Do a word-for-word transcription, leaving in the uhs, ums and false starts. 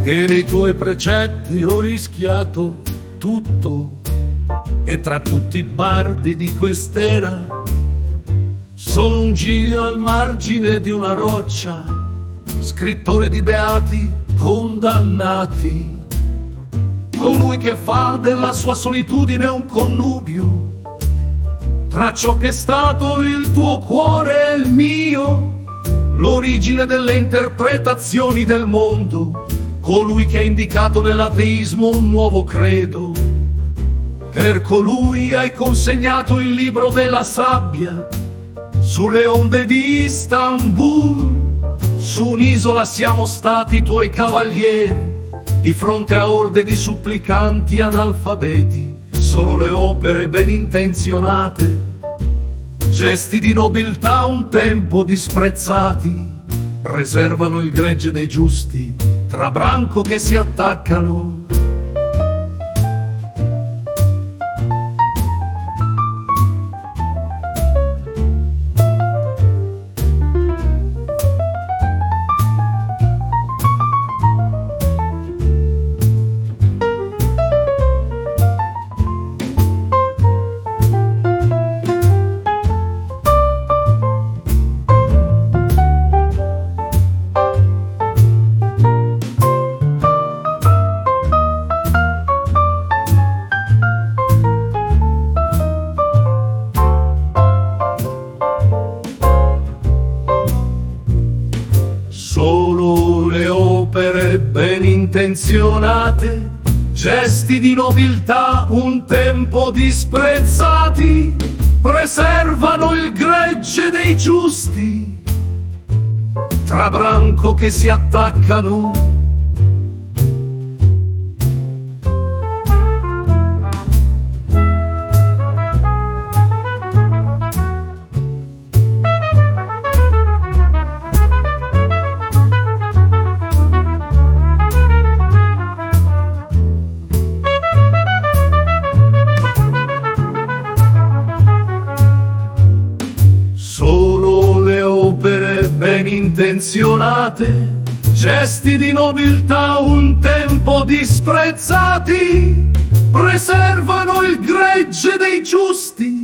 che nei tuoi precetti ho rischiato tutto, e tra tutti i bardi di quest'era sono un giro al margine di una roccia, scrittore di beati condannati, colui che fa della sua solitudine un connubio tra ciò che è stato il tuo cuore e il mio, l'origine delle interpretazioni del mondo, colui che ha indicato nell'ateismo un nuovo credo. Per colui hai consegnato il libro della sabbia sulle onde di Istanbul. Su un'isola siamo stati tuoi cavalieri, di fronte a orde di supplicanti analfabeti. Solo le opere ben intenzionate, gesti di nobiltà un tempo disprezzati, preservano il gregge dei giusti tra branco che si attaccano. Solo le opere ben intenzionate, gesti di nobiltà un tempo disprezzati, preservano il gregge dei giusti tra branco che si attaccano. Ben intenzionate, gesti di nobiltà un tempo disprezzati, preservano il gregge dei giusti